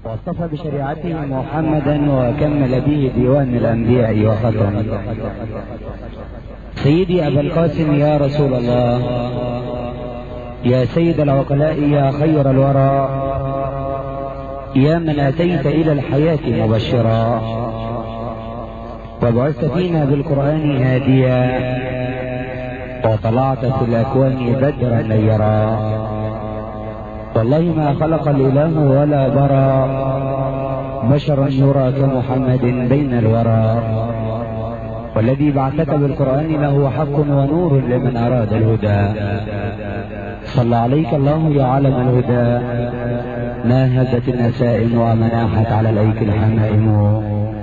واصطفى بشريعته محمدا وكمل به ديوان الأنبياء وختم. سيدي أبا القاسم يا رسول الله، يا سيد العقلاء، يا خير الورى، يا من أتيت إلى الحياة مبشرا وبعثت فينا بالقرآن هاديا وطلعت في الأكوان بدرا نيرا. والله ما خلق الإله ولا برى بشرا يرى كمحمد بين الورى. والذي بعثك بالقرآن له حق ونور لمن أراد الهدى. صلى عليك الله يا علم الهدى، ما هزت النسائم ومناحت على الأيك الحمائم.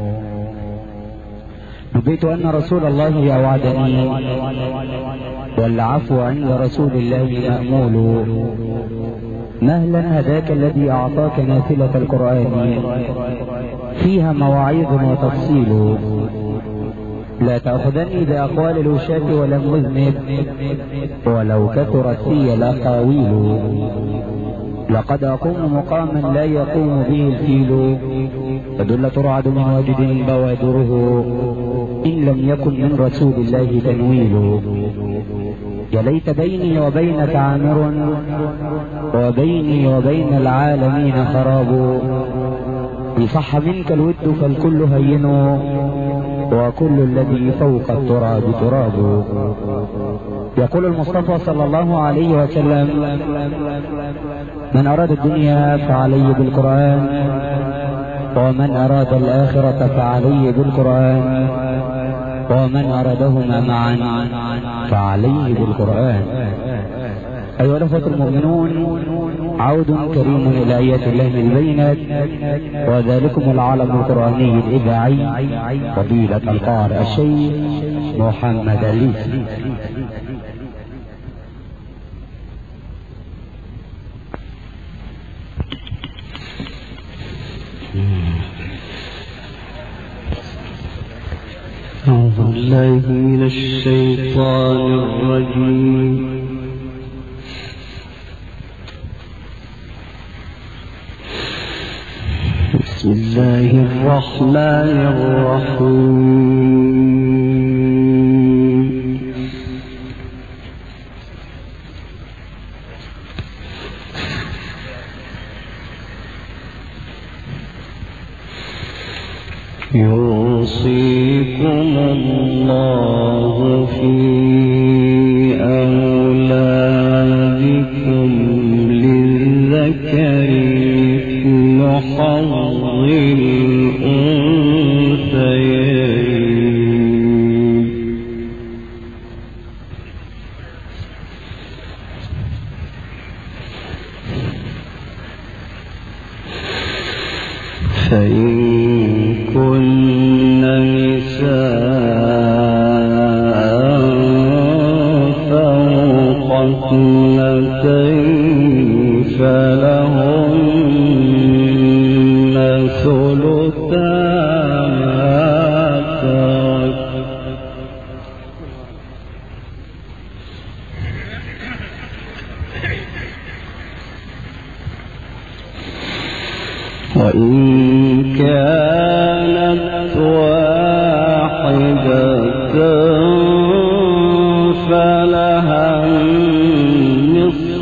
نبيت أن رسول الله أوعدني والعفو عند رسول الله مأمول. مهلا هداك الذي أعطاك نافلة القرآن فيها مواعيظ وتفصيل. لا تأخذني بأقوال الوشاة ولم أذنب ولو كثرت في الأقاويل. لقد أقوم مقاما لا يقوم به الفيل، فدل ترعد من واجد بوادره إن لم يكن من رسول الله تنويل. يا ليت بيني وبينك عامر وبيني وبين العالمين خراب. إن صح منك الود فالكل هين وكل الذي فوق التراب تراب. يقول المصطفى صلى الله عليه وسلم: من أراد الدنيا فعليه بالقرآن، ومن أراد الآخرة فعليه بالقرآن، ومن أرادهما معا فعليه بالقرآن. أيها الأخوة المؤمنون، عود كريم إلى آيات الله البينات، وذلكم العالم القرآني الإذاعي فضيلة القارئ الشيخ محمد الليثي. أعوذ بالله من الشيطان الرجيم. بسم الله الرحمن الرحيم. يوصيكم الله في أولادكم للذكر مثل حظ الأنثيين. فإن كن نساء فوق اثنتين فلهن ثلثا ما ترك. وإن كانت واحدة فلها النصف.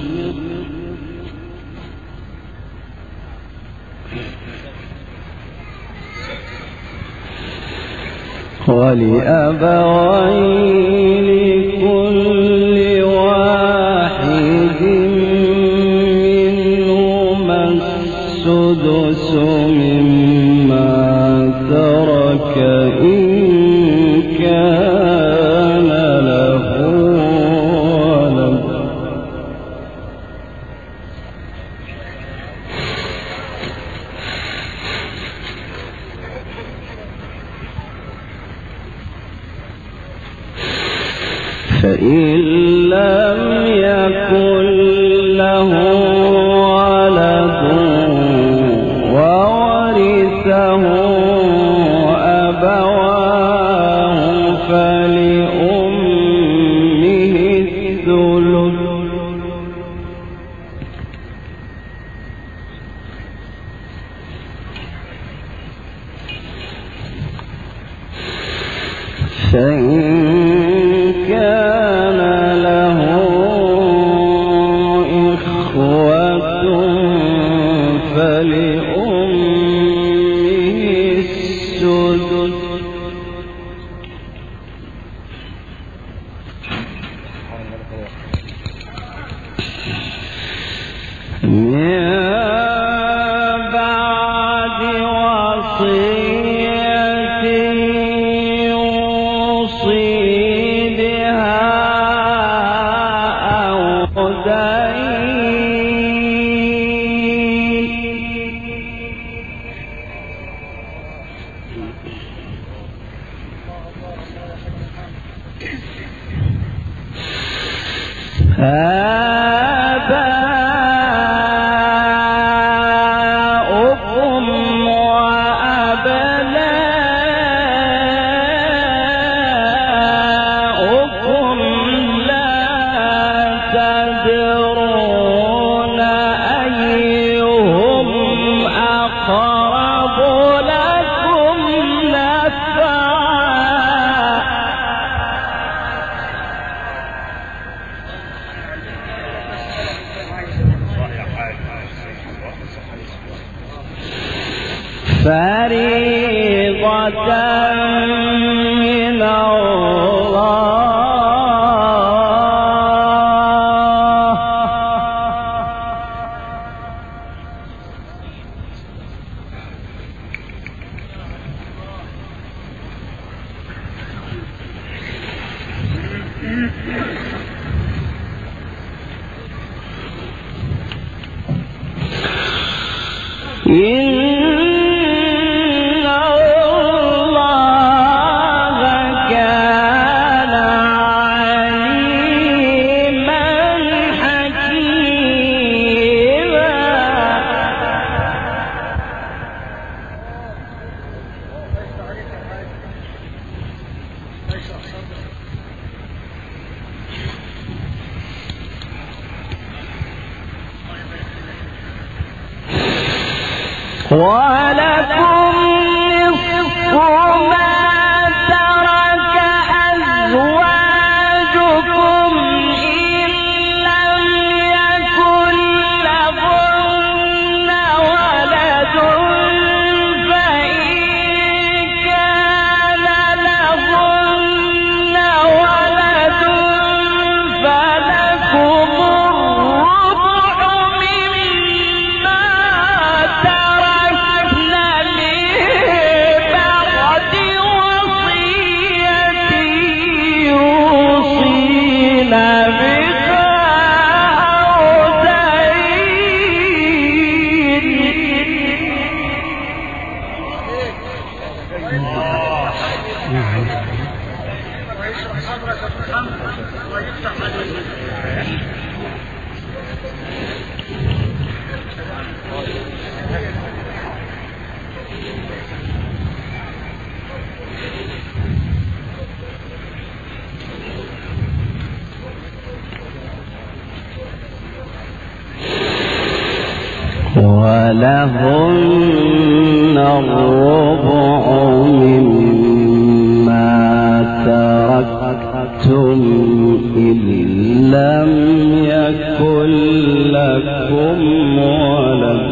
ولأبويه لكل واحد منهما السدس مما ترك إن كان له ولد. فريضة من الله. ولكم نصف ما ترك أزواجكم إن لم يكن لهن ولد فإن كان لهن ولد فلكم الربع مما ولهن الربع مما تركتم إن لم يكن لكم ولد.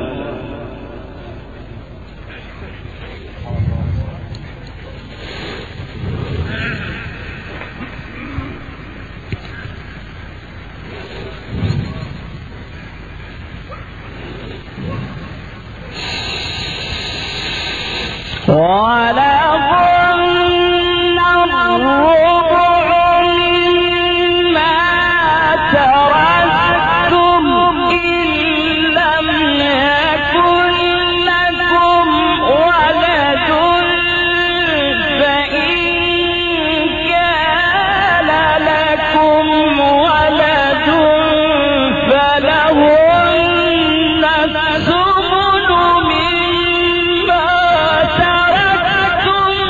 ولهن الربع مما تركتم إن لم يكن لكم ولد فإن كان لكم ولد فلهن الثمن مما تركتم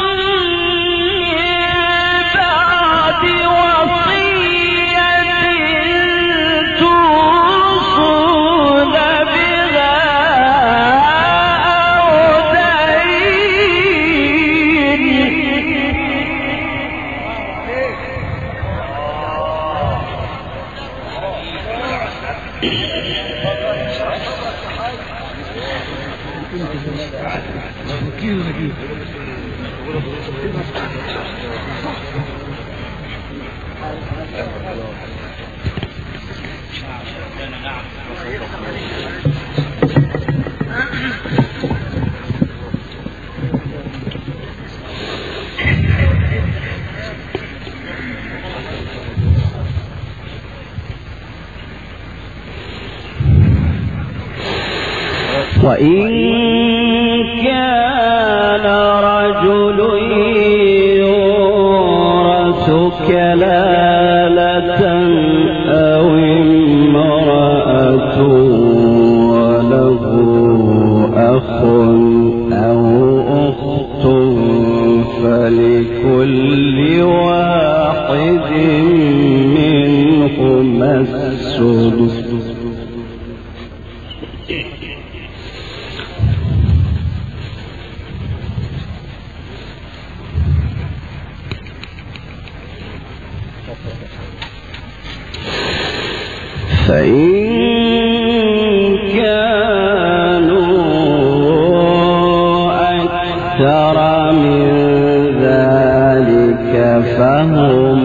بعد وصية توصون بها أو دين. وإن كان رجل يورث كلالة أو امرأة وله أخ أو أخت فلكل واحد منهما السدس فإن كانوا أكثر من ذلك فهم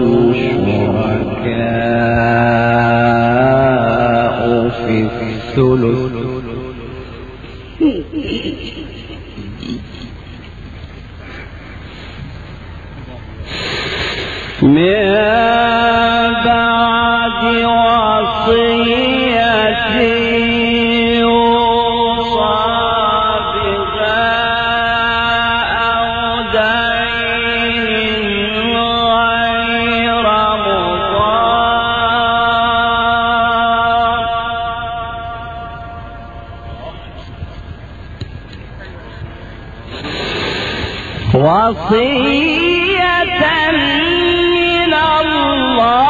شركاء في الثلث من بعد وصية يوصى بها أو دين غير مضار وصية من الله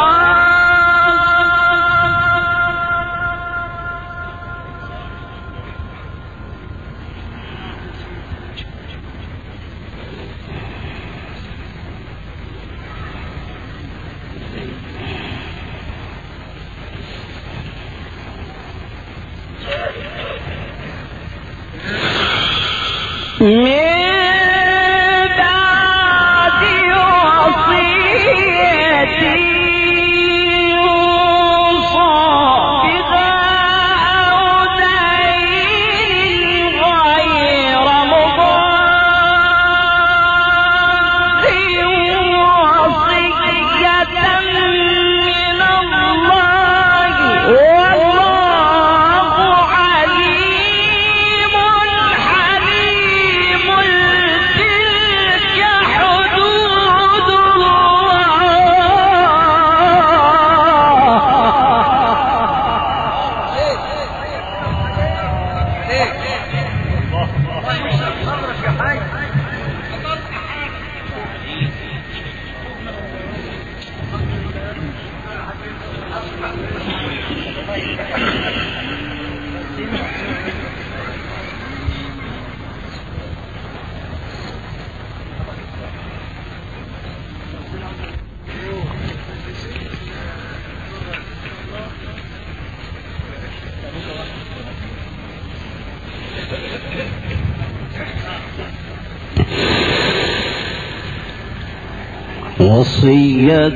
وصية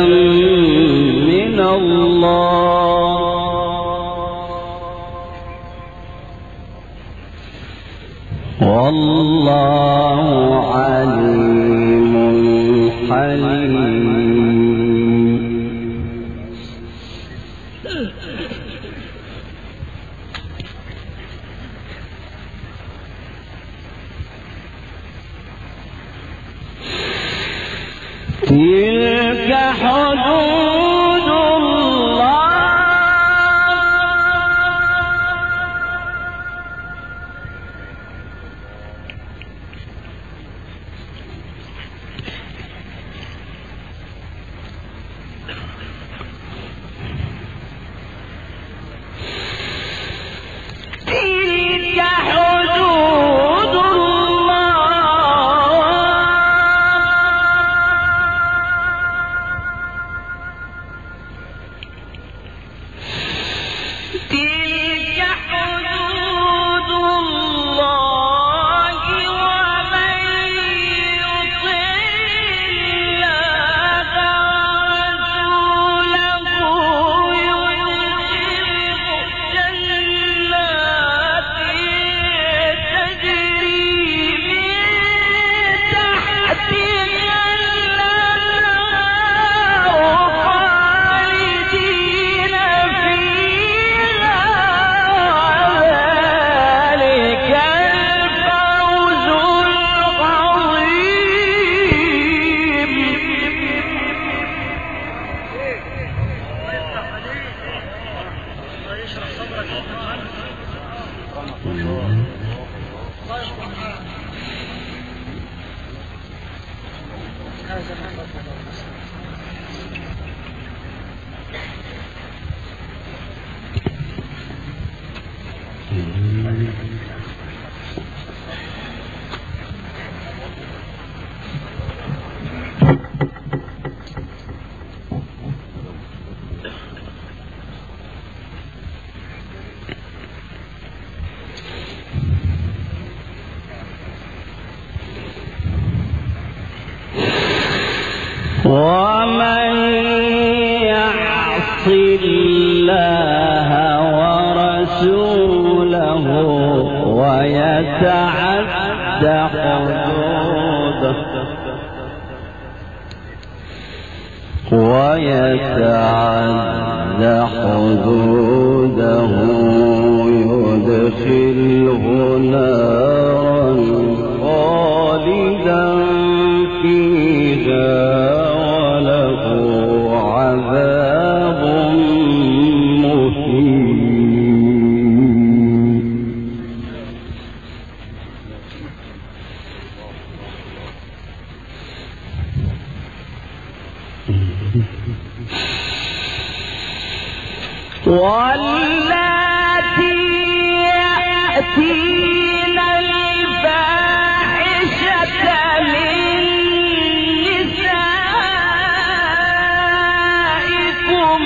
من الله والله عليم حليم تلك حدود الله تلك حدود الله الله ورسوله ويتعدى حدوده يدخله نارا خالدا فيها وله عذاب مهين. واللاتي يأتين الفاحشة من نسائكم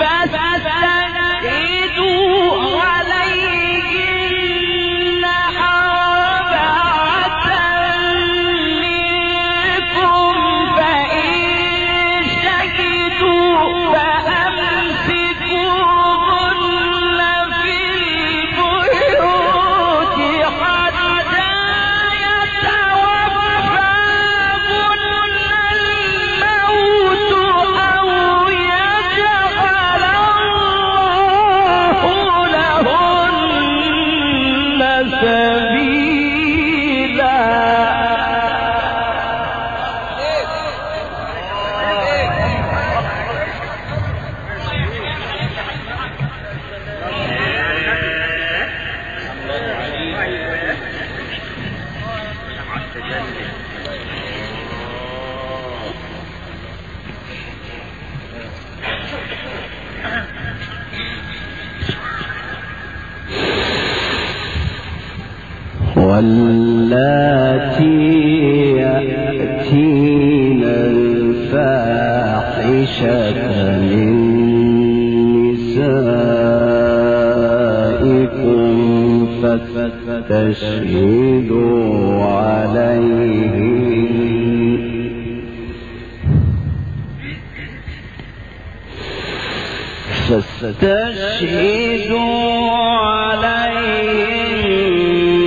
فاستشهدوا عليهن أربعة منكم فإن شهدوا فأمسكوهن في البيوت حتى يتوفاهن الموت أو يجعل الله لهن سبيلا. واللاتي يأتين الفاحشة من نسائكم فاستشهدوا عليهن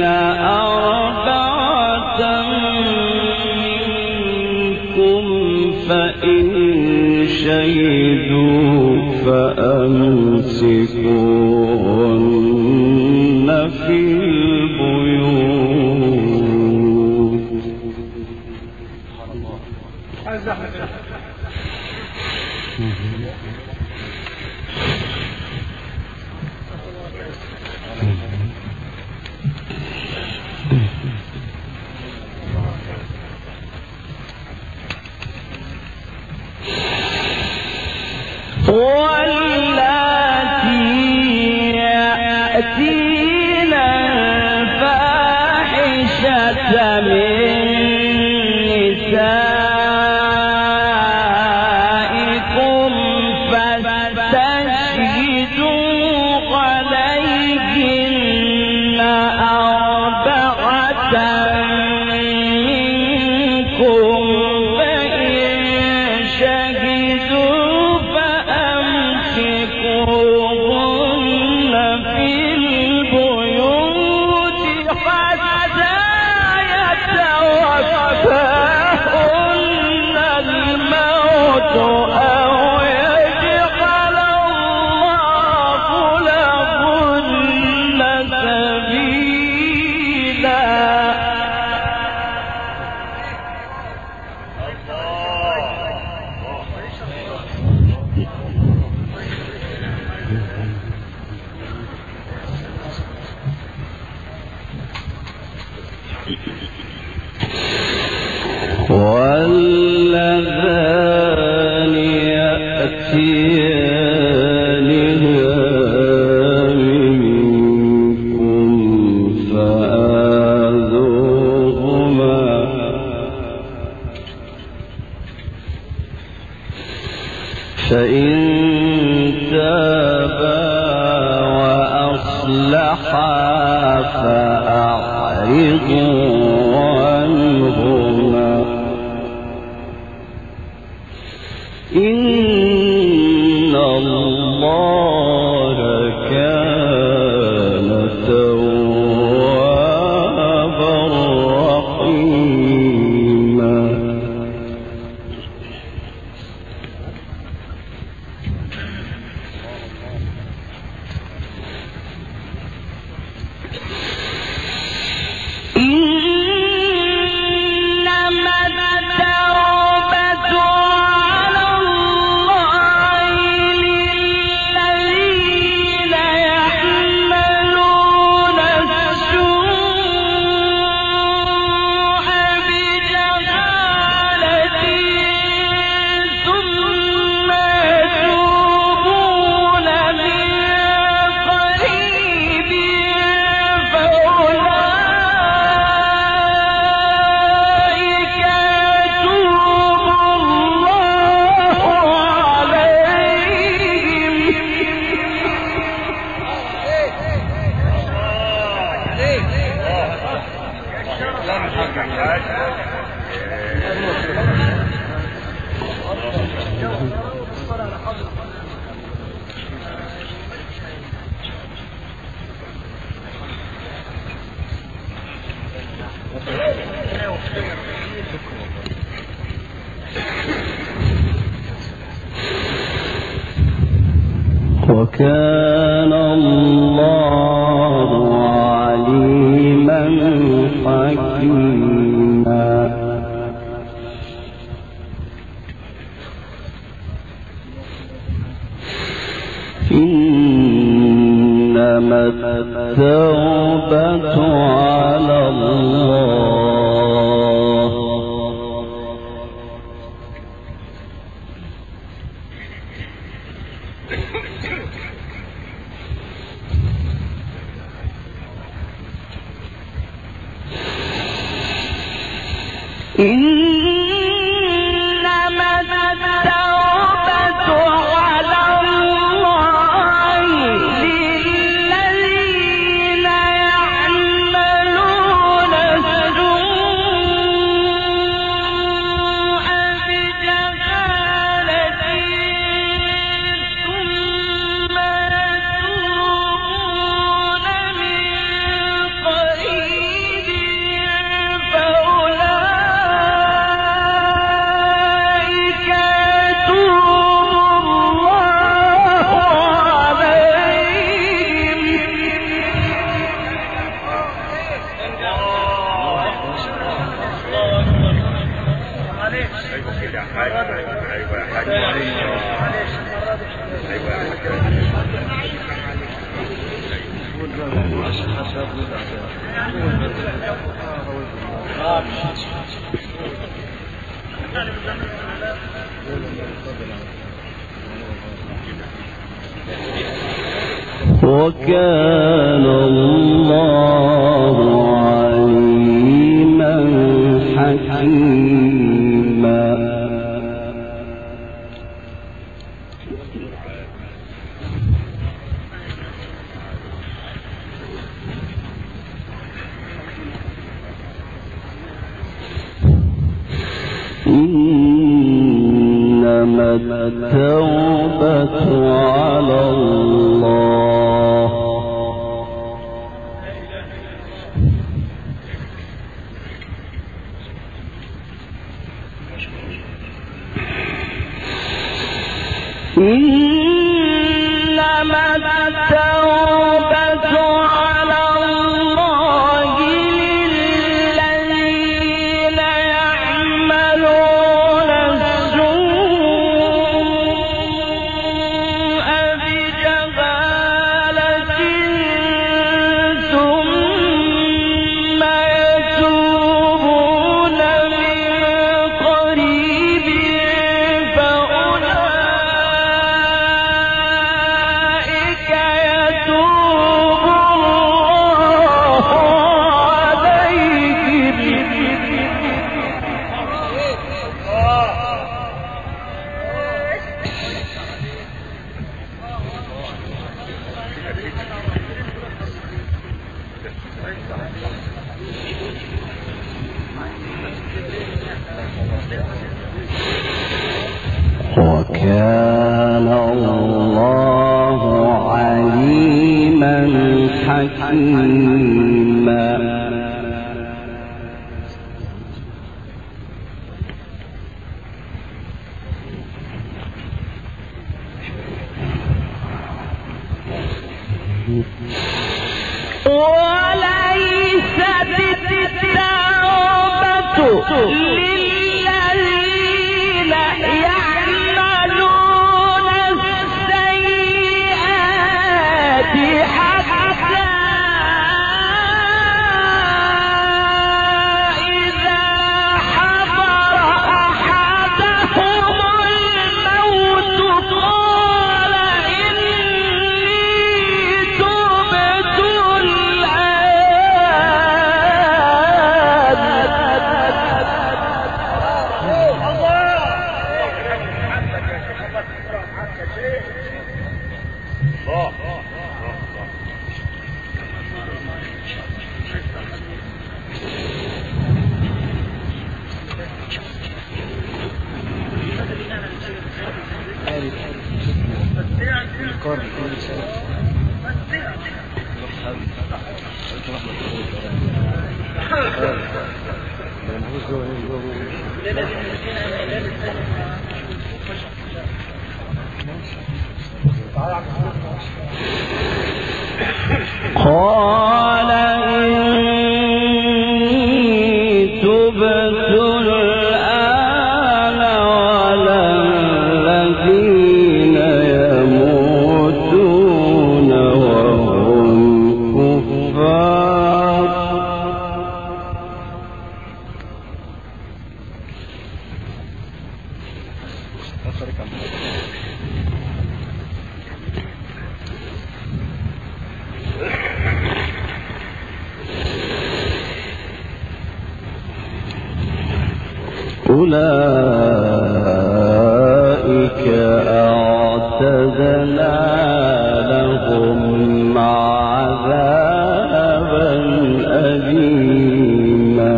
أربعة منكم فإن شهدوا فأمسكوهن في البيوت. واللاتي يأتين وكان الله عليما حكيما. إنما التوبة على الله وكان الله عليما حكيما. إنما التوبة على الله إنما التوبة على الله للذين يعملون السوء بجهالة ثم يتوبون من قريب فأولئك يتوب الله وكان الله عليما حكيما. وليست التوبة للذين يعملون السيئات حتى إذا حضر أحدهم الموت قال إني تبت الآن قال إني تبت الآن ولا الذين يموتون وهم كفار. أولئك أعتدنا لهم عذابا أليما.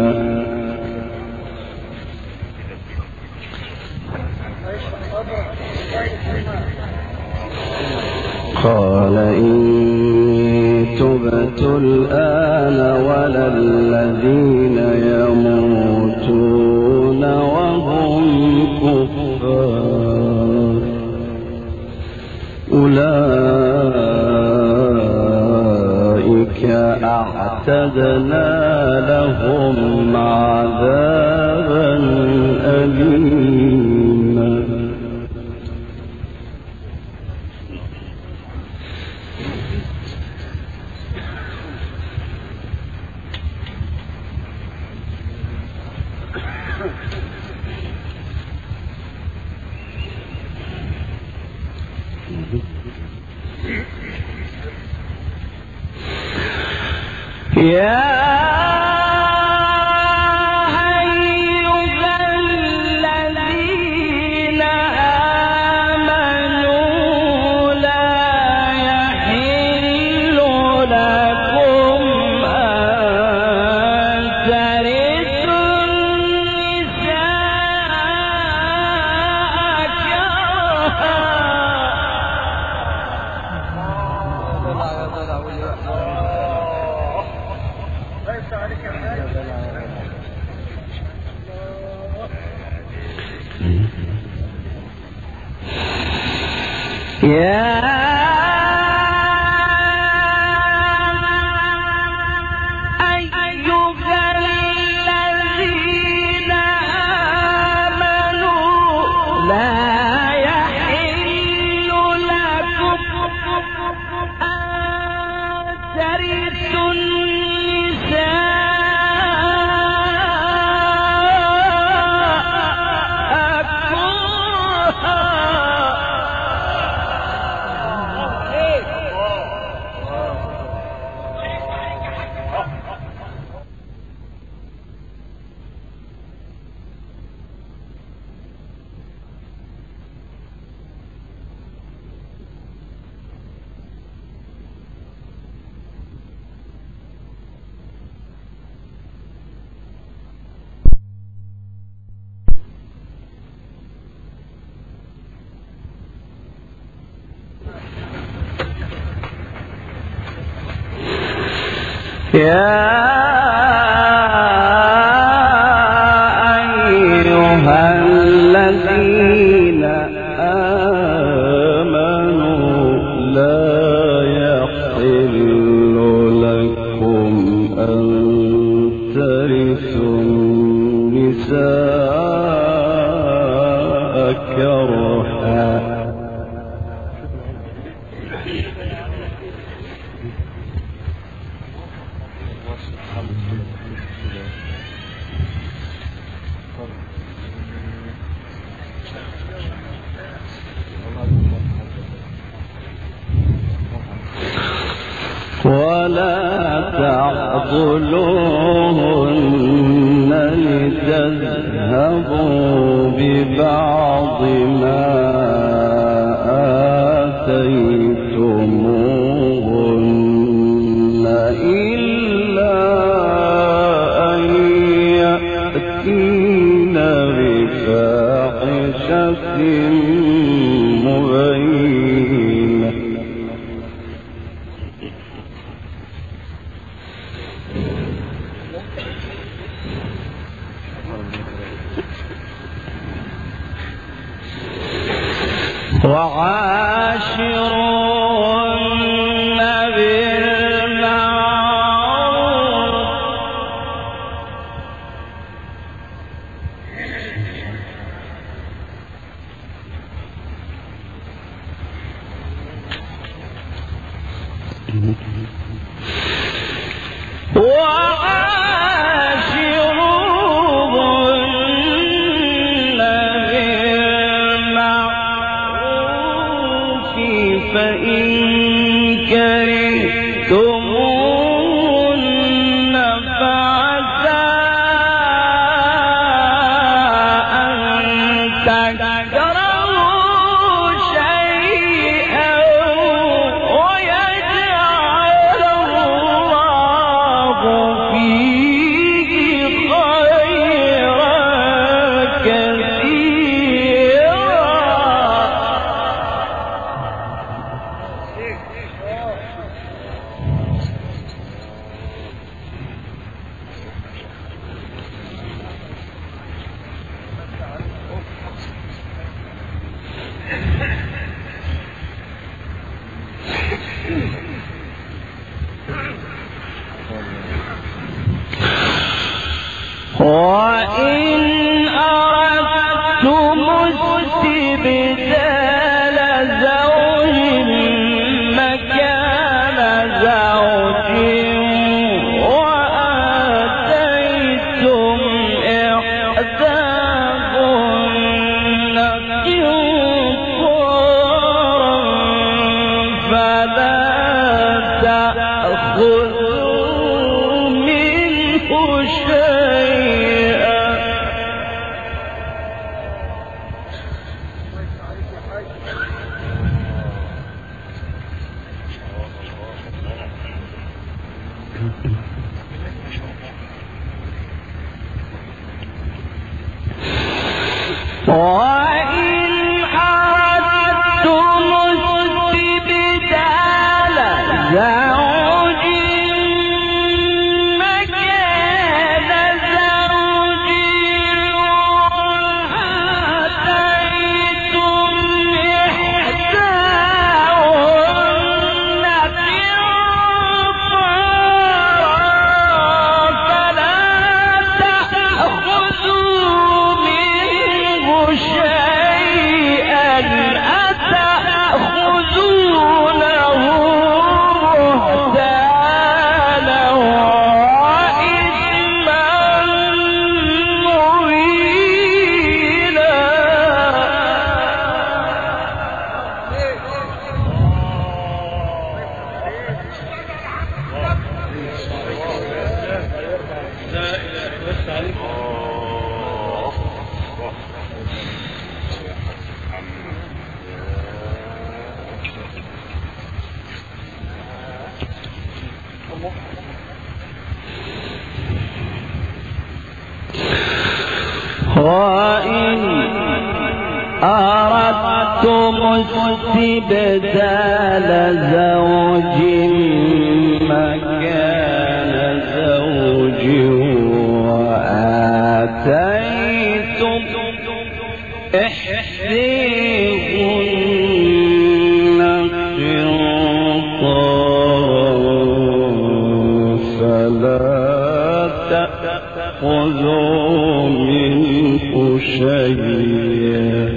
قال إني تبت الآن ولا الذين يموتون وهم كفار. أولئك أعتدنا لهم عذابا أليما. يا أيها الذين آمنوا لا يحل لكم أن ترثوا النساء كرها. يا أيها الذين آمنوا لا يحل لكم أن ترثوا النساء كرها. يا أيها الذين آمنوا لا يحل لكم أن ترثوا النساء كرها. ولا تعضلوهن لتذهبوا ببعض ما آتيتموهن إلا أن يأتين بفاحشة مبينة. وعاشروهن وإن أردتم استبدال زوج مكان زوج وآتيتم إحداهن قنطارا فلا تأخذوا منه شيئا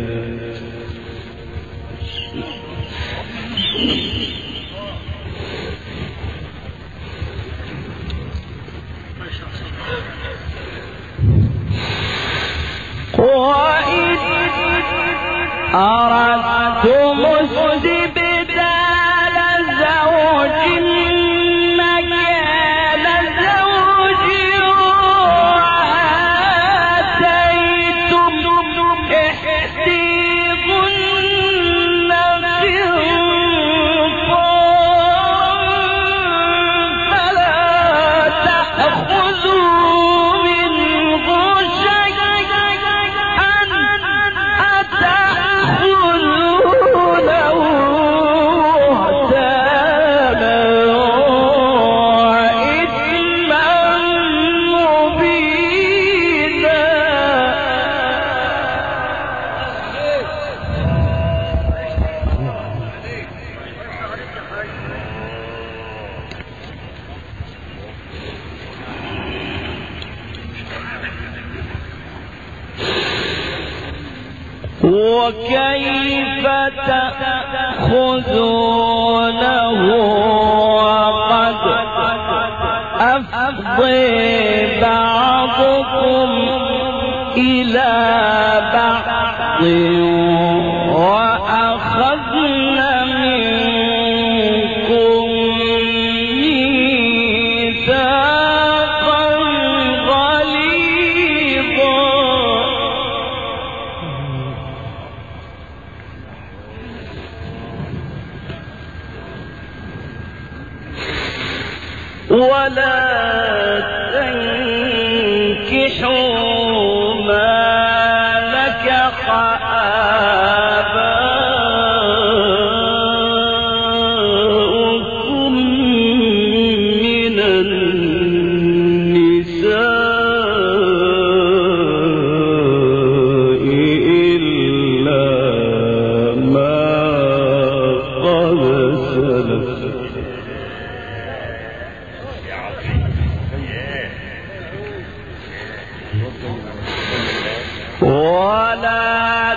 وإن أردتم استبدال زوج مكان زوج وآتيتم إحداهن قنطارا فلا تأخذوا منه شيئا وكيف تأخذونه بعضكم إلى بعض وأخذن منكم ميثاقا غليظا ولا تنكحوا ما نكح آباؤكم من النساء إلا ما قد سلف ولا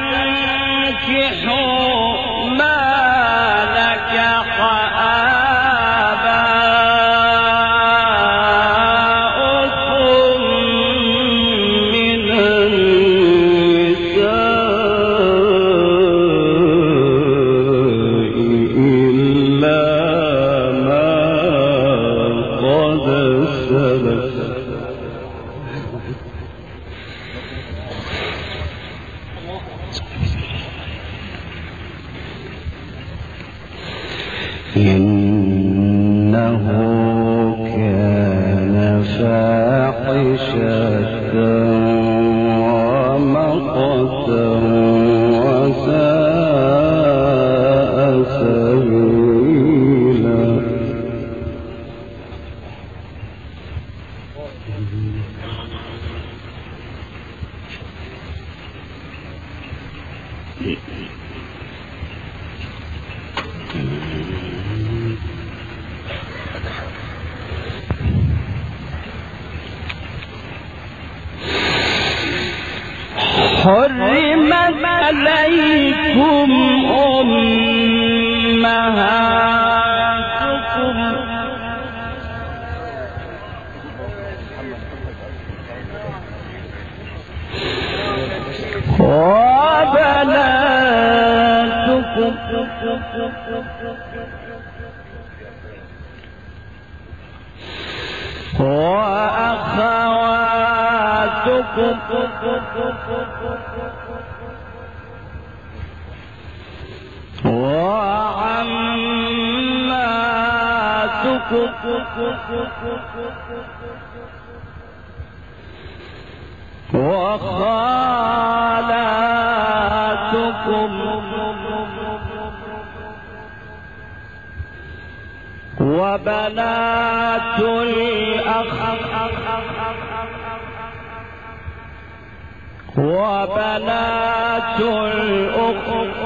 تنكحوا ما نكح آباؤكم من النساء إلا ما قد سلف إنه كان فاحشة ومقتا وساء سبيلا حرمت عليكم أمهاتكم وبناتكم وأخواتكم وعماتكم وخالاتكم وبنات الأخ وبنات الأخت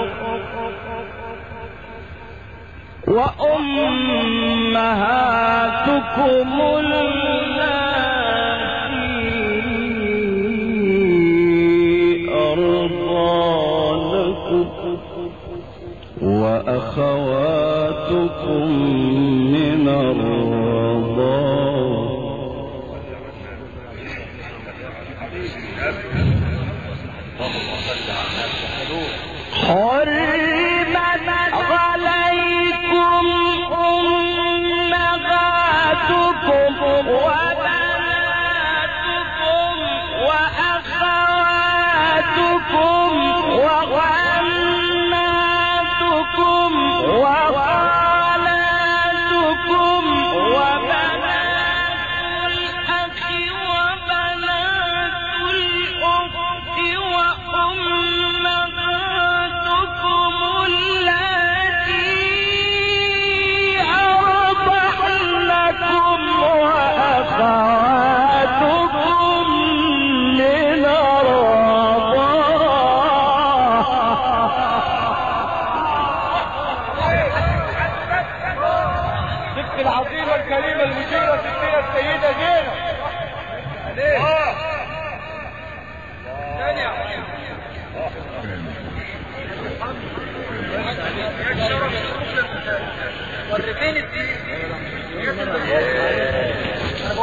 وأمهاتكم اللاتي أرضعنكم وأخواتكم من الرضاعة حرمت عليكم أمهاتكم وبناتكم وأخواتكم وعماتكم وخالاتكم وبنات الأخ وبنات الأخت وأمهاتكم اللاتي أرضعنكم وأخواتكم من الرضاعة. العظيمة الكريمة المشيرة ستنا السيدة زينب ورفين الدين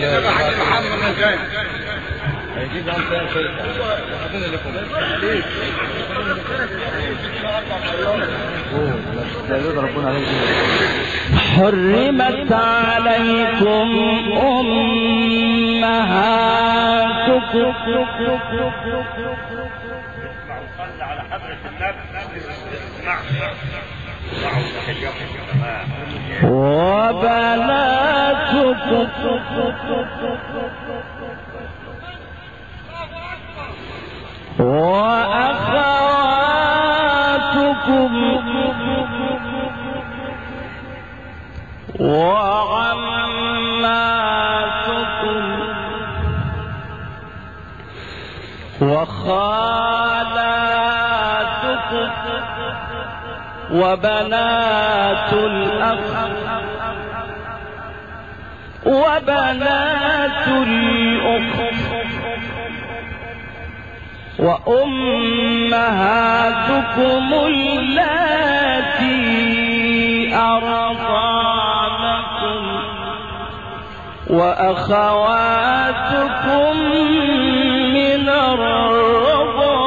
حرمت عليكم أمهاتكم صلى على حضرة النبي. وبناتكم وأخواتكم وعماتكم وخالاتكم وبنات الأخ وبنات الأخت وأمهاتكم اللاتي أرضعنكم وأخواتكم من الرضاعة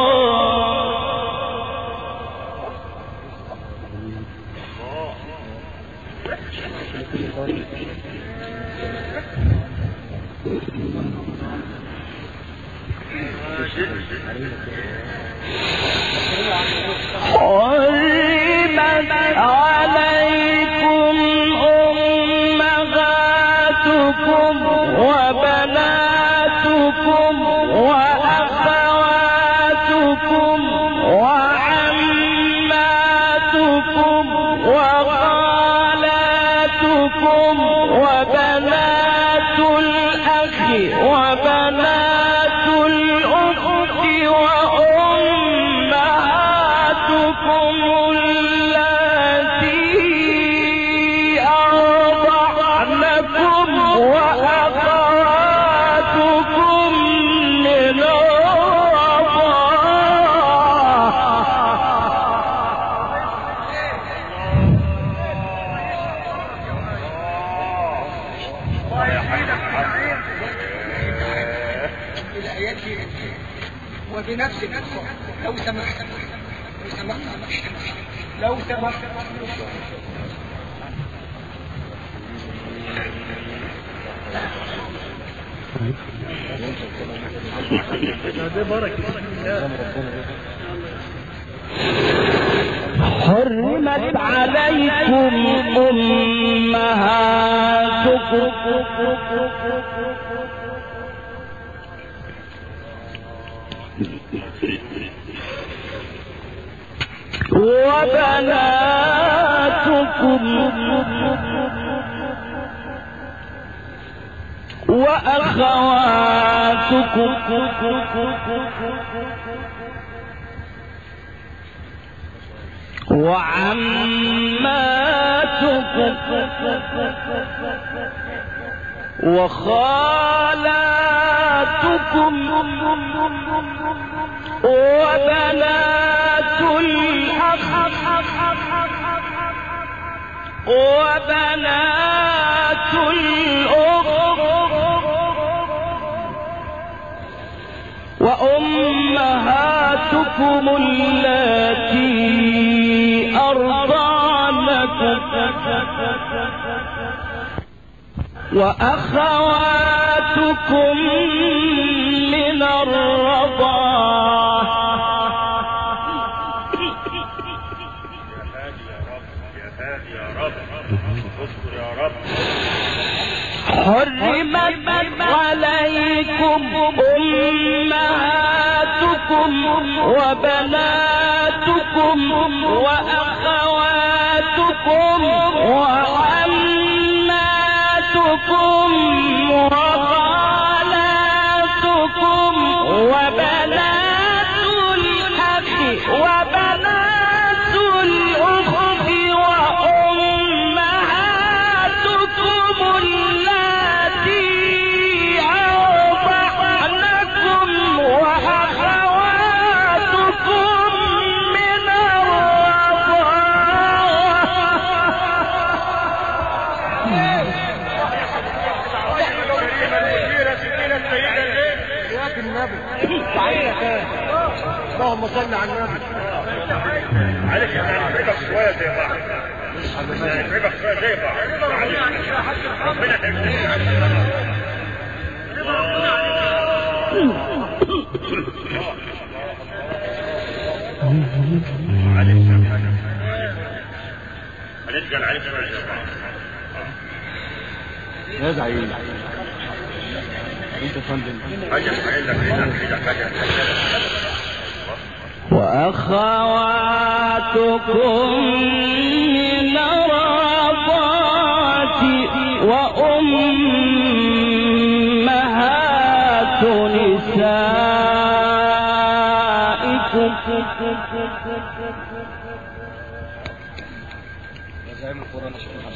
حرمت عليكم أمهاتكم وبناتكم وأخواتكم وعماتكم وخالاتكم وبنات الأخ وبنات الأخت وأمهاتكم اللاتي أرضعنكم وأخواتكم من وبنفسك لو سمحت لو سمحت حرمت عليكم أمهاتكم وبناتكم وأخواتكم وعماتكم وخالاتكم وبنات الأخ وبنات الأخت وأمهاتكم اللاتي أرضعنكم وأخواتكم من الرضاعة حرمت عليكم أمهاتكم وبناتكم وأخواتكم وعماتكم وخالاتكم وبنات الأخ وبنات الأخت وأمهاتكم اللاتي أرضعنكم وأخواتكم من الرضاعة صلي على النبي. معلش احنا هنتعبك شويه زي بعض. هنتعبك شويه زي بعض. ربنا هنسجل عليك شويه زي بعض. يا زعيم انت فندم وأخواتكم من الرضاعة وأمهات نسائكم. يا زعيم القرآن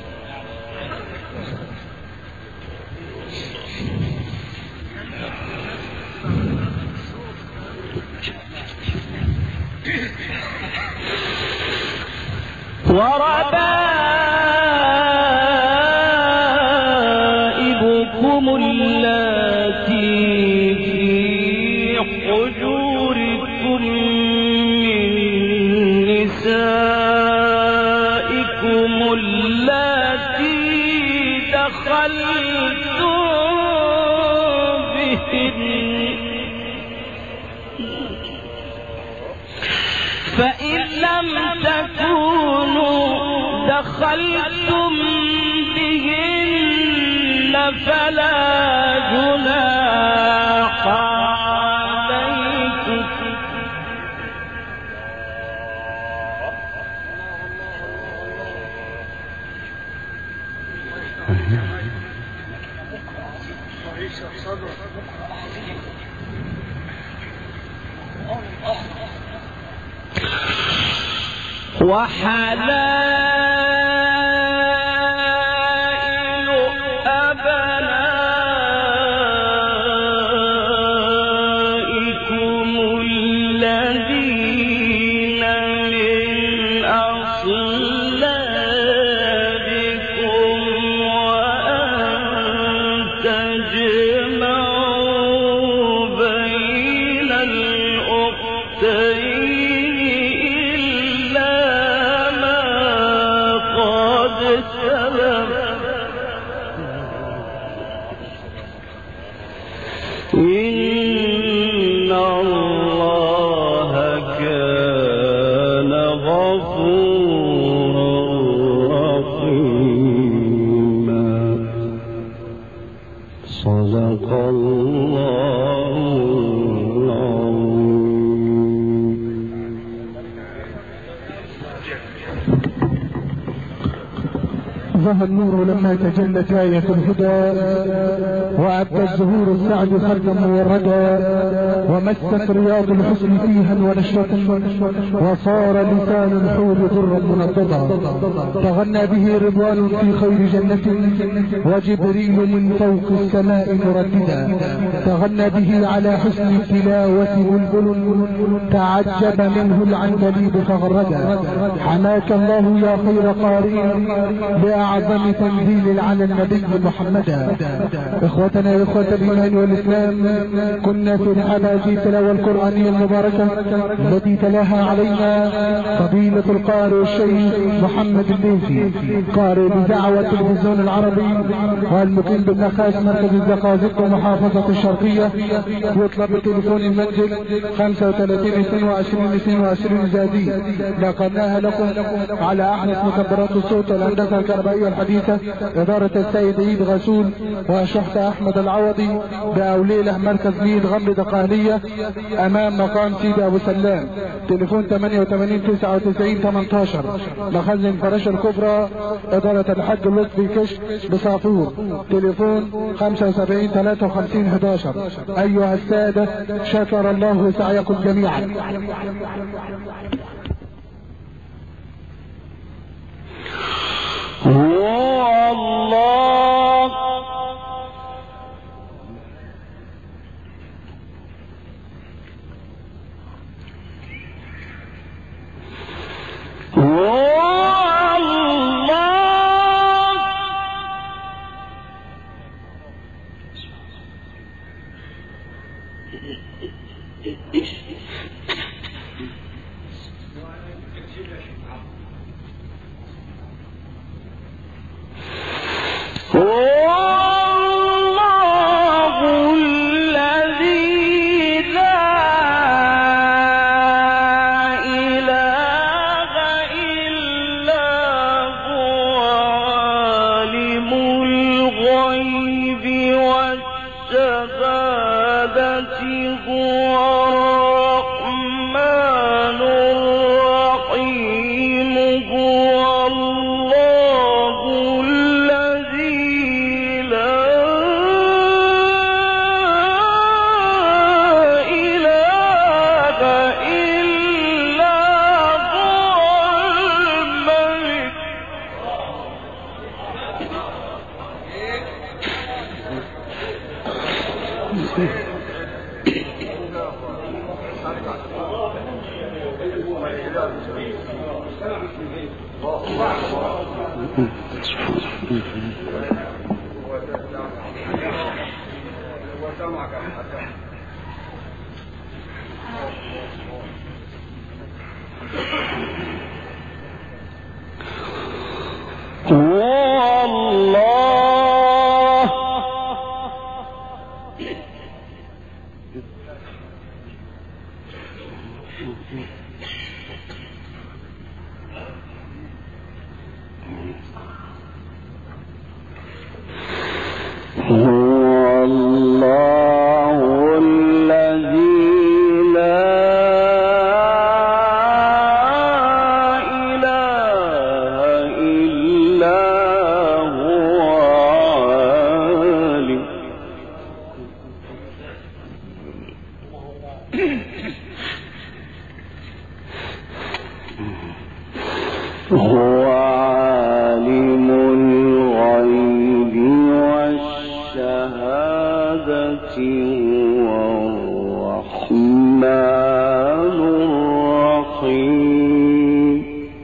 وربائبكم اللاتي في حجوركم من نسائكم اللاتي دخلتم بهن فإن لم تكونوا دخلتم بهن فلا جناح عليكم. وحلائل أبنائكم الذين من أصلابكم وأن تجمعوا بين الأختين إن الله كان غفورا رحيما. صدق الله العظيم. ظهر النور لما تجلت آية الهدى وأبدى الزهور السعد خلقا موردا ومست رياض الحسن فيها ونشرة وصار لسان الحور ضرا منضدا تغنى به رضوان في خير جنة وجبريل من فوق السماء مرددا تغنى به على حسن التلاوة بلبل تعجب منه العندليب فغردا حماك الله يا خير قارئ بأعظم تنزيل على النبي محمدا. إخوتنا إخوة الإيمان والإسلام كنا في الحلقة تلاوة القرآنية المباركة التي تلاها علينا فضيلة القارئ الشيخ محمد الليثي قارئ بدعوة التلفزيون العربي والمقيم بالنخاس مركز الزقازق ومحافظة الشرقية. يطلب بتليفون المنزل 35 22 زادي. نقلناها لكم على أحدث مكبرات الصوت والهندسة الكهربائية الحديثة إدارة السيد عيد غسول وشحت أحمد العوضي بأوليله مركز ميل غمر دقهلية أمام مقام سيدي أبو سلام. تليفون 88 99 18. مخزن فرش الكبرى إدارة الحج لطفي كشك بصافور. تليفون 75 53 11. أيها السادة شكر الله سعيكم جميعا. الله هو عالم الغيب والشهادة هو الرحمن الرحيم.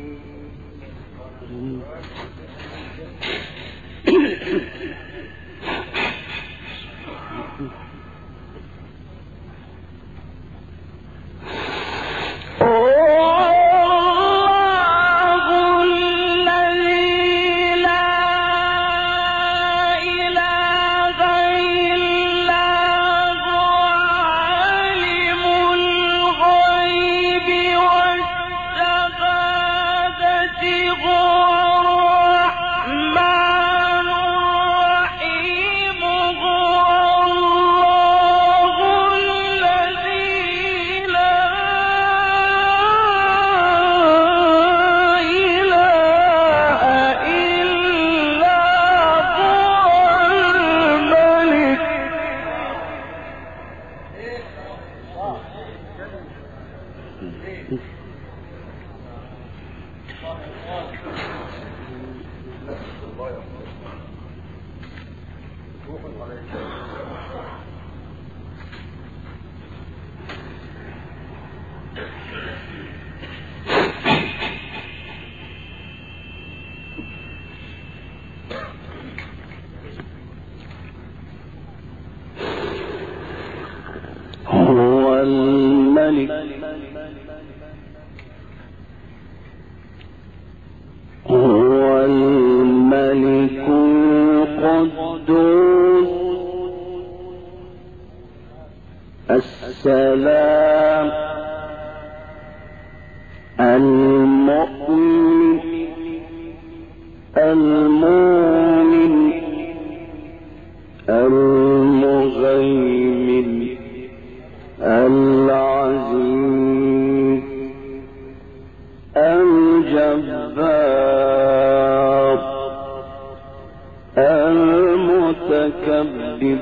هو الملك القدوس السلام المؤمن المؤمن المهيمن العزيز الجبار المتكبر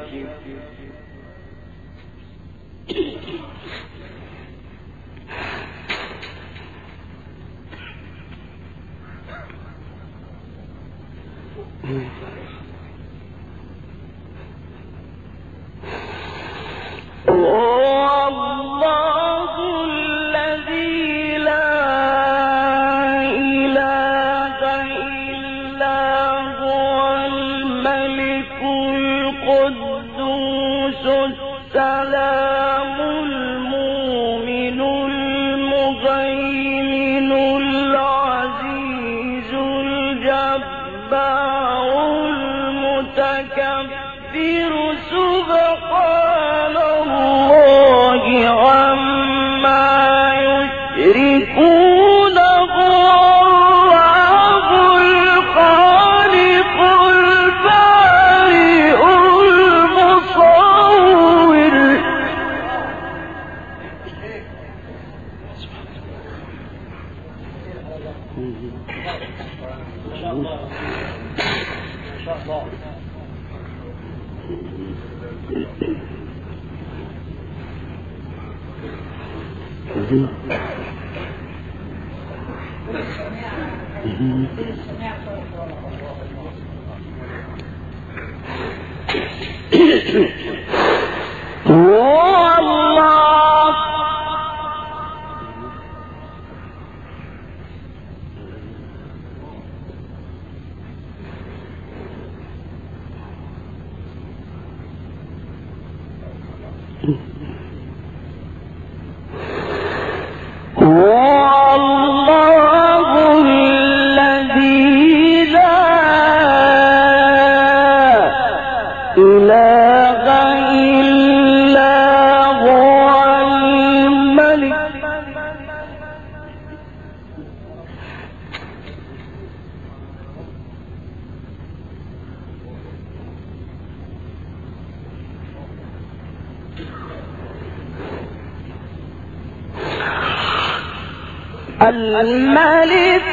الملك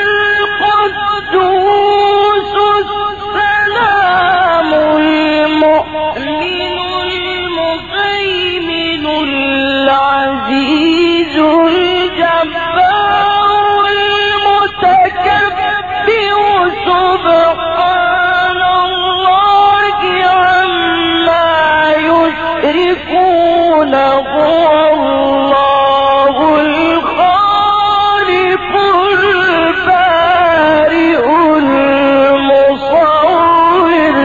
القدوس السلام المؤمن المهيمن العزيز الجبار المتكبر سبحان الله عما يشركون هو الله الخالق البارئ المصور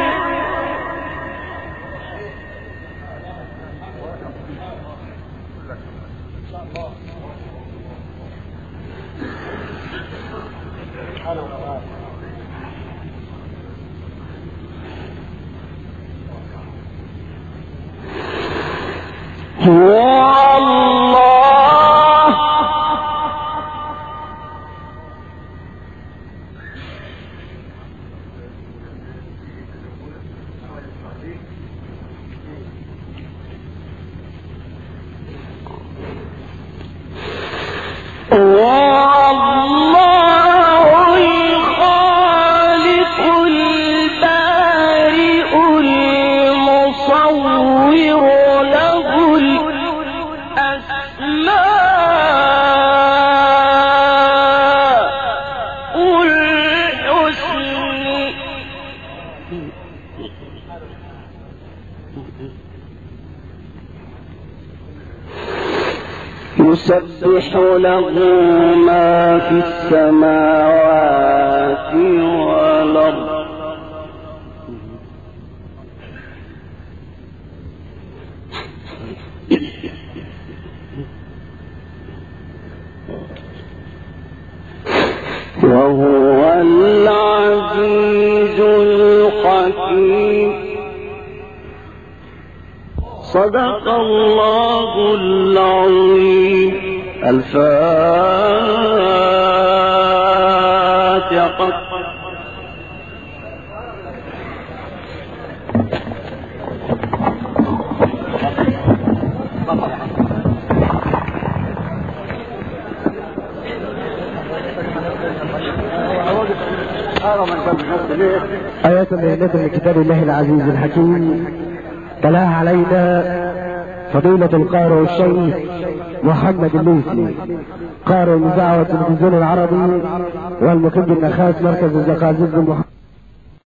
هو الله الخالق البارئ المصور له الأسماء الحسنى يسبح له ما في السماوات والأرض وهو العزيز الحكيم. صدق الله العظيم. الفاتحة. آيات بينات من كتاب الله العزيز الحكيم تلاها علينا فضيلة القارئ الشيخ محمد اللوسي قارئ الإذاعة والتلفزيون العربي والمقيم بالنخاس مركز الزقازيق.